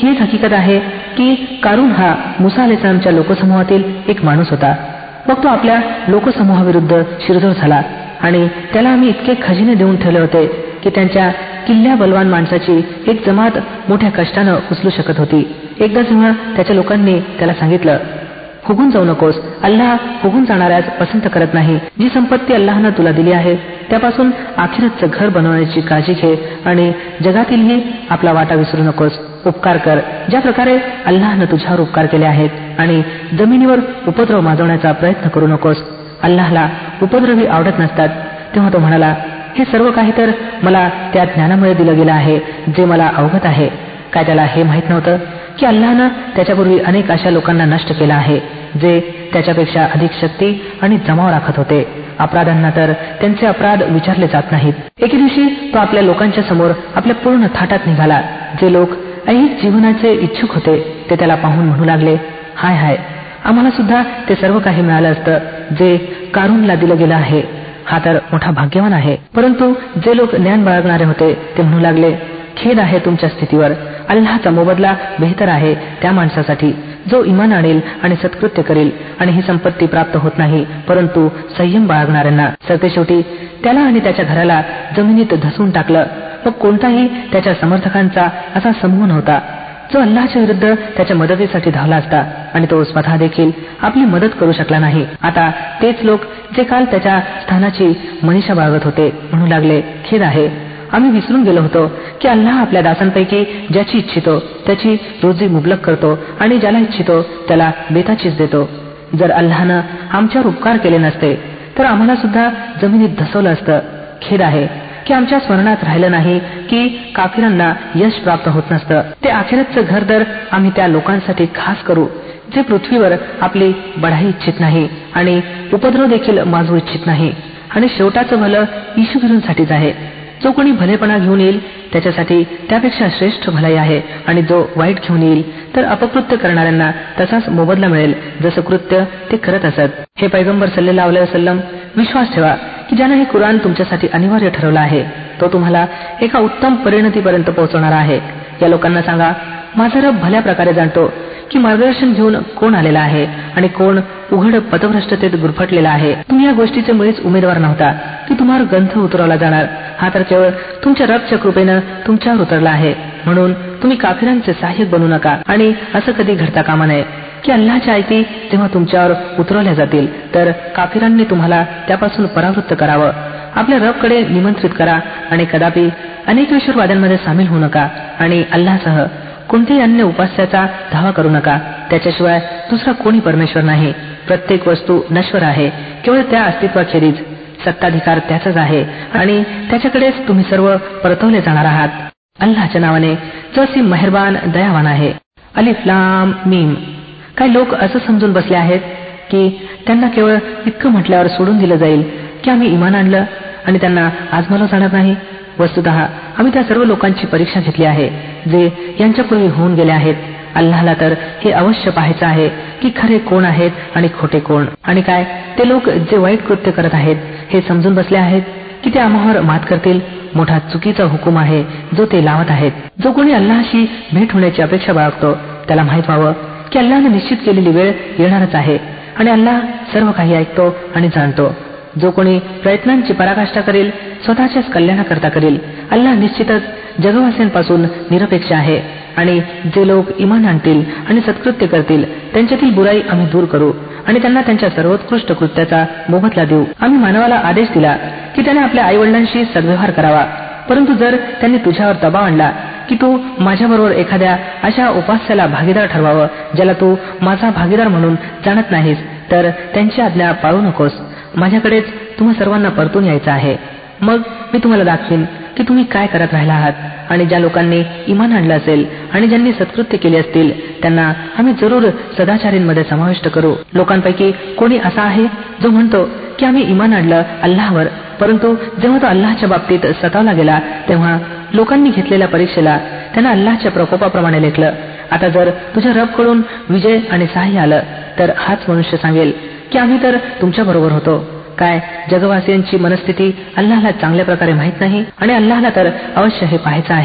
हीच हकीकत आहे की कारून हा मुसा अलैहिस्सलामच्या लोकसमूहातील एक माणूस होता. मग तो आपल्या लोकसमूहाविरुद्ध शिरजोर झाला आणि त्याला आम्ही इतके खजिने देऊन ठेवले होते की त्यांच्या किल्ल्या बलवान माणसाची एक जमात मोठ्या कष्टानं उचलू शकत होती. एकदा जेव्हा त्याच्या लोकांनी त्याला सांगितलं, फुगून जाऊ नकोस, अल्लाह फुगून जाणाऱ्यास पसंत करत नाही. जी संपत्ती अल्लाहनं तुला दिली आहे त्यापासून आखिरतचं घर बनवण्याची काळजी घे आणि जगातीलही आपला वाटा विसरू नकोस. उपकार कर ज्या प्रकारे अल्लाहनं तुझ्यावर उपकार केले आहेत आणि जमिनीवर उपद्रव माजवण्याचा प्रयत्न करू नकोस. अल्लाहला उपद्रवी आवडत नसतात. तेव्हा तो म्हणाला, हे सर्व काही तर मला त्या ज्ञानामुळे दिलं गेलं आहे जे मला अवगत आहे. काय त्याला हे माहीत नव्हतं की अल्लाहनं त्याच्यापूर्वी अनेक अशा लोकांना नष्ट केलं आहे जे त्याच्यापेक्षा अधिक शक्ती आणि जमाव राखत होते. अपराधांना तर त्यांचे अपराध विचारले जात नाहीत. एके दिवशी तो आपल्या लोकांच्या समोर आपल्या पूर्ण थाटात निघाला. जे लोक ऐहिक जीवनाचे इच्छुक होते ते त्याला पाहून म्हणू लागले, हाय हाय, आम्हाला सुद्धा ते सर्व काही मिळालं असतं जे कारूनला दिलं गेलं आहे. हा तर मोठा भाग्यवान आहे. परंतु जे लोक ज्ञान बाळगणारे होते ते म्हणू लागले, खेद आहे तुमच्या स्थितीवर. अल्लाहचा मोबदला बेहतर आहे त्या माणसासाठी जो इमान आणेल आणि सत्कृत्य करेल आणि ही संपत्ती प्राप्त होत नाही परंतु संयम बाळगणाऱ्यांना. सरतेशेवटी त्याला आणि त्याच्या घराला जमिनीत धसून टाकलं. मग कोणताही त्याच्या समर्थकांचा असा समूह नव्हता जो अल्लाहच्या विरुद्ध त्याच्या मदतीसाठी धावला असता आणि तो स्वतः देखील आपली मदत करू शकला नाही. आता तेच लोक जे काल त्याच्या स्थानाची मनीषा बाळगत होते म्हणू लागले, खेद आहे, आम्ही विसरून गेलो होतो की अल्लाह आपल्या दासांपैकी ज्याची इच्छितो त्याची रोजी मुबलक करतो आणि ज्याला इच्छितो त्याला बेताचीच देतो. जर अल्लाहनं आमच्यावर उपकार केले नसते तर आम्हाला सुद्धा जमिनीत धसवलं असतं. खेद आहे की आमच्या स्मरणात राहिलं नाही की काफिरांना यश प्राप्त होत नसतं. ते आखिरतचं घर तर आम्ही त्या लोकांसाठी खास करू जे पृथ्वीवर आपली बढाई इच्छित नाही आणि उपद्रव देखील माजवू इच्छित नाही. आणि शेवटाचं भलं ईशुगिरींसाठीच आहे. जो कोणी भलेपणा घेऊन येईल त्याच्यासाठी त्यापेक्षा श्रेष्ठ भलाई आहे आणि जो वाईट घेऊन येईल तर अपकृत्य करणाऱ्यांना तसाच मोबदला मिळेल जसं कृत्य ते करत असत. हे पैगंबर सल्लल्लाहु अलैहि वसल्लम, विश्वास ठेवा की ज्याने हे कुराण तुमच्यासाठी अनिवार्य ठरवलं आहे तो तुम्हाला एका उत्तम परिणतीपर्यंत पोहोचवणारा आहे. या लोकांना सांगा, माझा रब भल्या प्रकारे जाणतो की मार्गदर्शन घेऊन कोण आलेला आहे आणि कोण उघड पथभ्रष्टतेत गुरफटलेला आहे. तुम्ही या गोष्टीचे मुळीच उमेदवार नव्हता की तुम्हावर ग्रंथ उतरवला जाणार. हा तर केवळ तुमच्या रबच्या कृपेनं तुमच्यावर उतरला आहे. म्हणून तुम्ही काफिरांचे सहाय्यक बनू नका आणि असं कधी घडता कामा नये की अल्लाहच्या आयती जेव्हा तुमच्यावर उतरवल्या जातील तर काफिरांनी तुम्हाला त्यापासून परावृत्त करावं. आपल्या रबकडे निमंत्रित करा आणि कदापि अनेकेश्वरवाद्यांमध्ये सामील होऊ नका आणि अल्लाहसह कोणत्याही अन्य उपास्याचा धावा करू नका. त्याच्याशिवाय दुसरा कोणी परमेश्वर नाही. प्रत्येक वस्तू नश्वर आहे, केवळ त्या अस्तित्वाखेरीज. सत्ताधिकार त्याचाच आहे आणि त्याच्याकडेच तुम्ही सर्व परतवले जाणार आहात. अल्लाहच्या नावाने जो असीम मेहरबान दयावान आहे. अलिफ लाम मीम. काही लोक असं समजून बसले आहेत की त्यांना केवळ इतकं म्हटल्यावर सोडून दिलं जाईल की आम्ही इमान आणलं आणि त्यांना आजमावलं जाणार नाही. वस्तुतः आम्ही त्या सर्व लोकांची परीक्षा घेतली आहे जे यांच्यापूर्वी होऊन गेले आहेत. अल्लाहला तर हे अवश्य पाहायचं आहे की खरे कोण आहेत आणि खोटे कोण. आणि काय ते लोक जे वाईट कृत्य करत आहेत हे समजून बसले आहेत की ते आम्हावर मात करतील. मोठा चुकीचा हुकूम आहे जो ते लावत आहेत. जो कोणी अल्लाहशी भेट होण्याची अपेक्षा बाळगतो त्याला माहित व्हावं की अल्लाहने निश्चित केलेली वेळ येणारच आहे आणि अल्लाह सर्व काही ऐकतो आणि जाणतो. जो कोणी प्रयत्नांची पराकाष्ठा करेल स्वतःच्याच कल्याणाकरता करेल. अल्लाह निश्चितच जगवासियांपासून निरपेक्ष आहे. आणि जे लोक इमान आणतील आणि सत्कृत्य करतील त्यांच्यातील बुराई आम्ही दूर करू आणि त्यांना त्यांच्या सर्वोत्कृष्ट कृत्याचा मोबदला देऊ. आम्ही मानवाला आदेश दिला की त्याने आपल्या आईवडिलांशी सद्व्यवहार करावा. परंतु जर त्यांनी तुझ्यावर दबाव आणला की तू माझ्याबरोबर एखाद्या अशा उपास्याला भागीदार ठरवावं ज्याला तू माझा भागीदार म्हणून जाणत नाहीस तर त्यांची आज्ञा पाळू नकोस. माझ्याकडेच तुम्हा सर्वांना परतून यायचं आहे. मग मी तुम्हाला दाखवीन की तुम्ही काय करत राहिला आहात. आणि ज्या लोकांनी इमान आणलं असेल आणि ज्यांनी सत्कृत्य केले असतील त्यांना आम्ही जरूर सदाचारींमध्ये समाविष्ट करू. लोकांपैकी कोणी असा आहे जो म्हणतो की आम्ही इमान आणलं अल्लाहवर, परंतु जेव्हा तो अल्लाहच्या बाबतीत सतावला गेला तेव्हा लोकांनी घेतलेल्या परीक्षेला त्यांना अल्लाहच्या प्रकोपाप्रमाणे लेखलं. आता जर तुझ्या रबकडून विजय आणि सहाय्य आलं तर हाच मनुष्य सांगेल की आम्ही तर तुमच्या बरोबर होतो. काय जगवासियांची मनस्थिती अल्लाहला चांगल्या प्रकारे माहित नाही. आणि अल्लाहला तर अवश्य हे पाहायचं आहे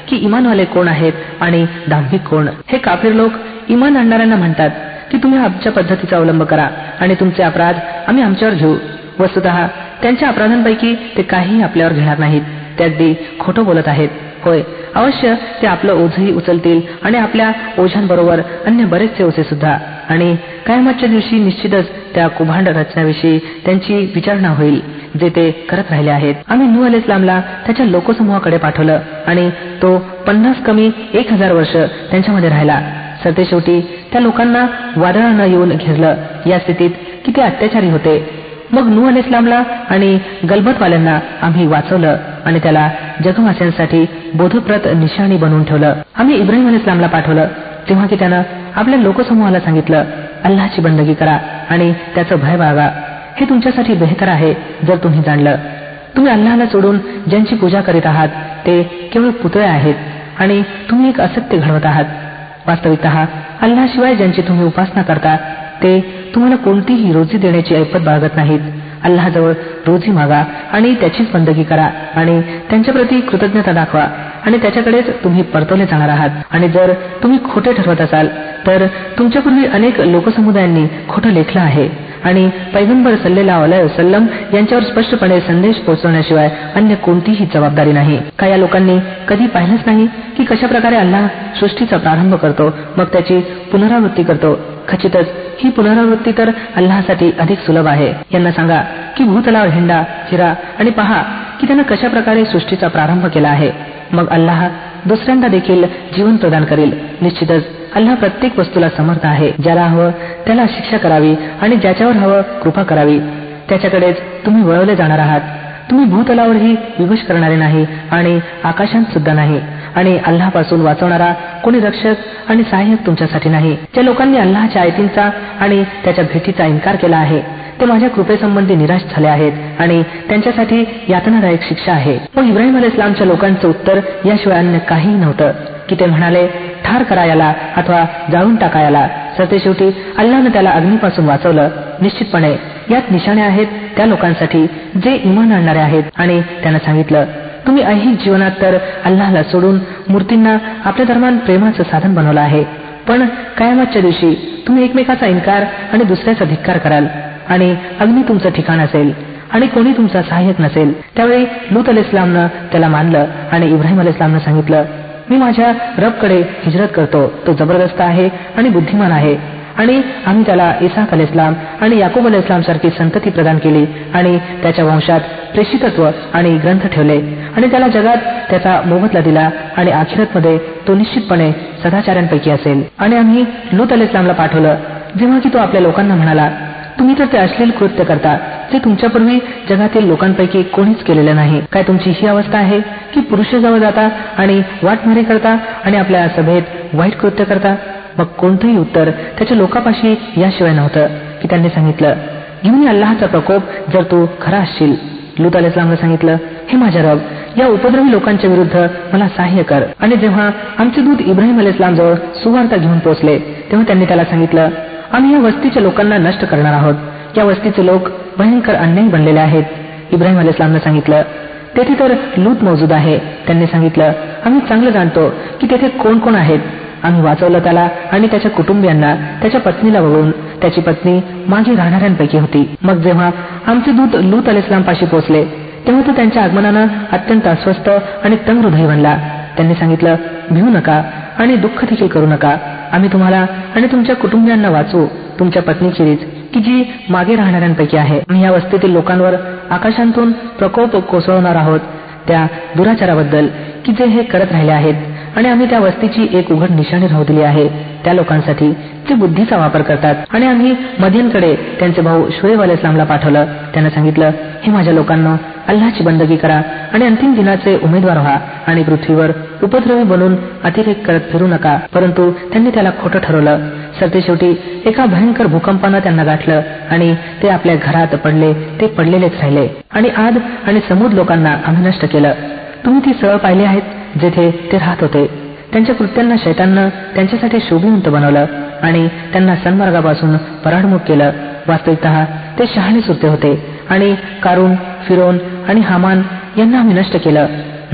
की इमानवाले कोण आहेत आणि दांभिक कोण. हे काफिर लोक इमान आणणाऱ्यांना म्हणतात की तुम्ही आमच्या पद्धतीचा अवलंब करा आणि तुमचे अपराध आम्ही आमच्यावर घेऊ. वस्तुतः त्यांच्या अपराधांपैकी ते काहीही आपल्यावर घेणार नाहीत. ते अगदी खोटं बोलत आहेत. होय, अवश्य ते आपलं ओझही उचलतील आणि आपल्या ओझ्यांबरोबर अन्य बरेचसे ओझे सुद्धा. आणि कयामतच्या दिवशी निश्चितच त्या कुभांड रचण्याविषयी त्यांची विचारणा होईल जे ते करत राहिले आहेत. आम्ही नूह अलैहिस्सलामला त्याच्या लोकसमूहाकडे पाठवलं आणि तो 50 कमी 1000 वर्ष त्यांच्यामध्ये राहिला. सरतेशेवटी त्या लोकांना वादळानं येऊन घेरलं. या स्थितीत किती अत्याचारी होते. मग नूह अलैहिस्सलामला आणि गलबतवाल्यांना आम्ही वाचवलं आणि त्याला जगवासियांसाठी बोधप्रद निशाणी बनवून ठेवलं. आम्ही इब्राहिम अलैहिस्सलामला पाठवलं तेव्हा की त्यानं आपल्या लोकसमूहाला सांगितलं, अल्लाहची बंदगी करा आणि त्याचं भय बाळगा. हे तुमच्यासाठी बेहतर आहे जर तुम्ही जाणलं. तुम्ही अल्लाहला सोडून ज्यांची पूजा करीत आहात ते केवळ पुतळे आहेत आणि तुम्ही एक असत्य घडवत आहात. वास्तविकतः अल्लाशिवाय ज्यांची तुम्ही उपासना करता ते तुम्हाला कोणतीही रोजी देण्याची ऐपत बाळगत नाहीत. अल्लाहजवळ रोजी मागा आणि त्याचीच बंदगी करा आणि त्यांच्याप्रती कृतज्ञता दाखवा आणि त्याच्याकडेच तुम्ही परतवले जाणार आहात. आणि जर तुम्ही खोटे ठरवत असाल तर तुमच्यापूर्वी अनेक लोकसमुदायांनी खोटं लेखलं आहे आणि पैगंबर सल्लल्लाहु अलैहि वसल्लम यांच्यावर स्पष्टपणे संदेश पोहोचवण्याशिवाय अन्य कोणतीही जबाबदारी नाही. का या लोकांनी कधी पाहिलंच नाही की कशा प्रकारे अल्लाह सृष्टीचा प्रारंभ करतो मग त्याची पुनरावृत्ती करतो. खचितच ही पुनरावृत्ती तर अल्लाहसाठी अधिक सुलभ आहे. यांना सांगा की भूतलावर हिंडा फिरा आणि पहा की त्यानं कशा प्रकारे सृष्टीचा प्रारंभ केला आहे. मग अल्लाह दुसऱ्यांदा देखील जीवन प्रदान करेल. निश्चितच अल्लाह प्रत्येक वस्तूला समर्थ आहे. ज्याला हवं त्याला शिक्षा करावी आणि ज्याच्यावर हवं कृपा करावी. त्याच्याकडेच तुम्ही वळवले जाणार आहात. तुम्ही भूतलावरही विवश करणारे नाही आणि आकाशांत सुद्धा नाही. आणि अल्लाहपासून वाचवणारा कोणी रक्षक आणि सहाय्यक तुमच्यासाठी नाही. ज्या लोकांनी अल्लाहच्या आयतींचा आणि त्याच्या भेटीचा इन्कार केला आहे ते माझ्या कृपेसंबंधी निराश झाले आहेत आणि त्यांच्यासाठी यातनादायक शिक्षा आहे. मग इब्राहिम अलैहिस्सलामच्या लोकांचं उत्तर याशिवाय अन्य काहीही नव्हतं की ते म्हणाले, ठार करा याला अथवा जाळून टाका याला. सरतेशेवटी अल्लाहनं त्याला अग्नीपासून वाचवलं. निश्चितपणे यात निशाणे आहेत त्या लोकांसाठी जे ईमान आणणारे आहेत. आणि त्यानं सांगितलं, तुम्ही ऐहिक जीवनात तर अल्लाहला सोडून मूर्तींना आपल्या दरम्यान प्रेमाचं साधन बनवलं आहे, पण कयामतच्या दिवशी तुम्ही एकमेकाचा इन्कार आणि दुसऱ्याचा धिक्कार कराल आणि अग्नी तुमचं ठिकाण असेल आणि कोणी तुमचा सहाय्यक नसेल. त्यावेळी लूत अलैहिस्सलामनं त्याला मानलं आणि इब्राहिम अलैहिस्सलामनं सांगितलं, मी माझ्या रबकडे हिजरत करतो. तो जबरदस्त आहे आणि बुद्धिमान आहे. आणि आम्ही त्याला इसाक अलैहिस्सलाम आणि याकूब अलैहिस्सलाम सारखी संतती प्रदान केली आणि त्याच्या वंशात प्रेषितत्व आणि ग्रंथ ठेवले आणि त्याला जगात त्याचा मोबदला दिला आणि आखिरतमध्ये तो निश्चितपणे सदाचार्यांपैकी असेल. आणि आम्ही लूत अलैहिस्सलामला पाठवलं जेव्हा की तो आपल्या लोकांना म्हणाला, तुम्ही तर ते अश्लील कृत्य करता जे तुमच्यापूर्वी जगातील लोकांपैकी कोणीच केलेलं नाही. काय तुमची ही अवस्था आहे की पुरुषाजवळ जाता आणि वाटमारी करता आणि आपल्या सभेत वाईट कृत्य करता. मग कोणतंही उत्तर त्याच्या लोकांपाशी याशिवाय नव्हतं की त्यांनी सांगितलं, घेऊन ये अल्लाहचा प्रकोप जर तू खरा असशील. लूत अलैहिस्सलामनं सांगितलं, हे माझ्या रब, या उपद्रवी लोकांच्या विरुद्ध मला सहाय्य कर. आणि जेव्हा आमचे दूत इब्राहिम अलैहिस्सलामजवळ सुवार्ता घेऊन पोहोचले तेव्हा त्यांनी त्याला सांगितलं, आम्ही या वस्तीच्या लोकांना नष्ट करणार आहोत. या वस्तीचे लोक भयंकर अन्यायी बनलेले आहेत. इब्राहिम अलैहिस्सलामनं सांगितलं, तेथे तर लूत मौजूद आहे. त्यांनी सांगितलं, आम्ही चांगलं जाणतो की तेथे कोण कोण आहेत. आम्ही वाचवलं त्याला आणि त्याच्या कुटुंबियांना त्याच्या पत्नीला वगळून. त्याची पत्नी मागे राहणाऱ्यांपैकी होती. मग जेव्हा आमचे दूत लूत अलैहिस्सलामपाशी पोहोचले तेव्हा तो त्यांच्या आगमनानं अत्यंत अस्वस्थ आणि तंग हृदयी बनला. त्यांनी सांगितलं, भिवू नका आणि दुःख देखील करू नका. आम्ही तुम्हाला आणि तुमच्या कुटुंबियांना वाचवू, तुमच्या पत्नीखेरीज की जी मागे राहणाऱ्यांपैकी आहे. आम्ही या वस्तीतील लोकांवर आकाशांतून प्रकोप कोसळवणार आहोत त्या दुराचाराबद्दल की जे हे करत राहिले आहेत. आणि आम्ही त्या वस्तीची एक उघड निशाणी राहू दिली आहे त्या लोकांसाठी जे बुद्धीचा वापर करतात. आणि आम्ही मदियनकडे त्यांचे भाऊ शुएब अलैहिस्सलामला पाठवलं. त्यानं सांगितलं, हे माझ्या लोकांनो, अल्लाहची बंदगी करा आणि अंतिम दिनाचे उमेदवार व्हा आणि पृथ्वीवर उपद्रवी बनून अतिरेक करत फिरू नका. परंतु त्यांनी त्याला खोटं ठरवलं. सरतेशेवटी एका भयंकर भूकंपानं त्यांना गाठलं आणि ते आपल्या घरात पडले ते पडलेलेच राहिले. आणि आद आणि समूद लोकांना आम्ही नष्ट केलं. तुम्ही ती स्थळं पाहिली आहेत जेथे ते राहत होते. त्यांच्या कृत्यांना शैताननं त्यांच्यासाठी शोभिवंत बनवलं आणि त्यांना सन्मार्गापासून पराडमुख केलं. वास्तविकतः ते शहाणे सुरते होते. आणि कारून, फिरोन आणि हामान यांना आम्ही नष्ट केलं.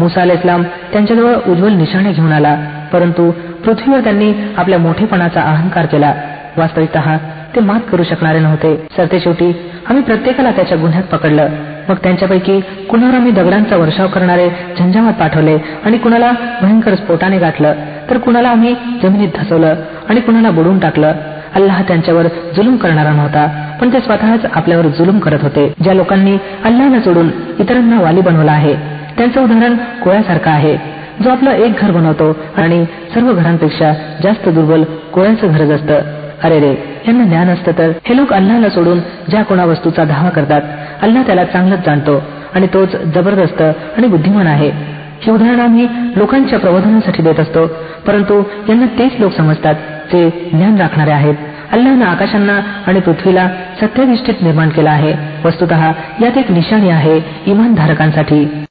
मुसा अलैहिस्सलाम त्यांच्याजवळ उज्ज्वल निशाणे घेऊन आला, परंतु पृथ्वीवर त्यांनी आपल्या मोठेपणाचा अहंकार केला. वास्तविकतः ते मात करू शकणारे नव्हते. सरतेशेवटी आम्ही प्रत्येकाला त्याच्या गुन्ह्यात पकडलं. मग त्यांच्यापैकी कुणावर आम्ही दगडांचा वर्षाव करणारे झंझावात पाठवले आणि कुणाला भयंकर स्फोटाने गाठलं, तर कुणाला आम्ही जमिनीत धसवलं आणि कुणाला बुडवून टाकलं. अल्लाह त्यांच्यावर जुलूम करणारा नव्हता, पण ते स्वतःच आपल्यावर जुलूम करत होते. ज्या लोकांनी अल्लाहला सोडून इतरांना वाली बनवला आहे, त्यांचं उदाहरण कोळ्यासारखं आहे, जो आपलं एक घर बनवतो आणि सर्व घरांपेक्षा जास्त दुर्बल कोळ्याचं घरच असतं. अरे रे, यांना ज्ञान असतं तर. हे लोक अल्लाहला सोडून ज्या कोणा वस्तूचा धावा करतात, अल्लाह त्याला चांगलंच जाणतो आणि तोच जबरदस्त आणि बुद्धिमान आहे. ही उदाहरणं आम्ही लोकांच्या प्रबोधनासाठी देत असतो, परंतु यांना तेच लोक समजतात जे ज्ञान राखणारे आहेत. अल्लाहनं आकाशांना आणि पृथ्वीला सत्याधिष्ठित निर्माण केला आहे. वस्तुतः यात एक निशाणी आहे इमानधारकांसाठी.